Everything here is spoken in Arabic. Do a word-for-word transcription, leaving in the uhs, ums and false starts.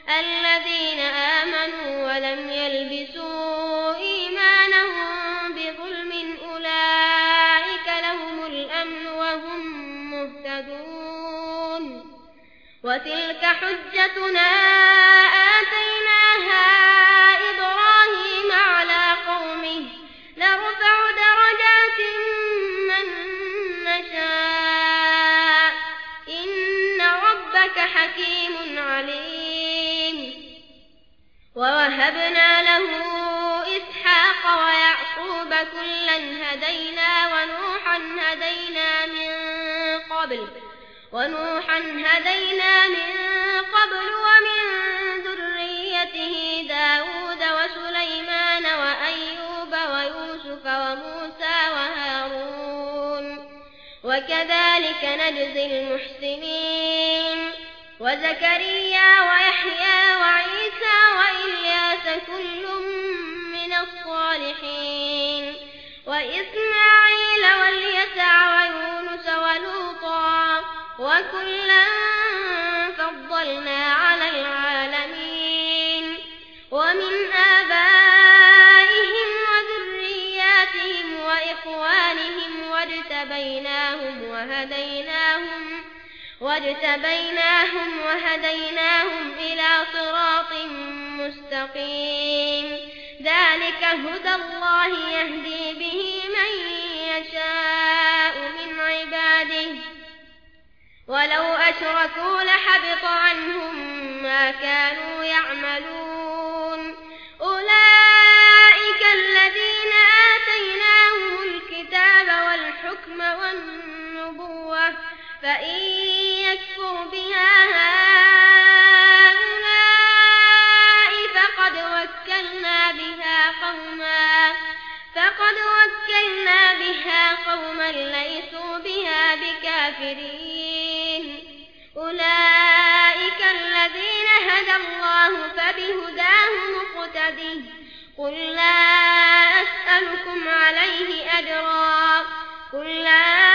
الذين آمنوا ولم يلبسوا إيمانهم بظلم أولئك لهم الأمن وهم مهتدون وتلك حجتنا آتيناها إبراهيم على قومه نرفع درجات من نشاء إن ربك حكيم عليم ووهبنا له إسحاق ويعقوب كلا هدينا ونوحا هدينا من قبل ونوحا هدينا من قبل ومن ذريته داود وسليمان وأيوب ويوسف وموسى وهارون وكذلك نجزي المحسنين وزكريا ويحيى وعيسى وإلياس كل من الصالحين وإسماعيل واليسع ويونس ولوطا وكلا فضلنا على العالمين ومن آبائهم وذرياتهم وإخوانهم واجتبيناهم وهديناهم واجتبيناهم وهديناهم إلى صراط مستقيم ذلك هدى الله يهدي به من يشاء من عباده ولو أشركوا لحبط عنهم ما كانوا يعملون أولئك الذين آتيناهم الكتاب والحكم والنبوة فإن يكفر بها هؤلاء فقد وكلنا بها قوما فقد وكلنا بها قوما ليسوا بها بكافرين أولئك الذين هدى الله فبهداه مقتده قل لا أسألكم عليه أجرا قل لا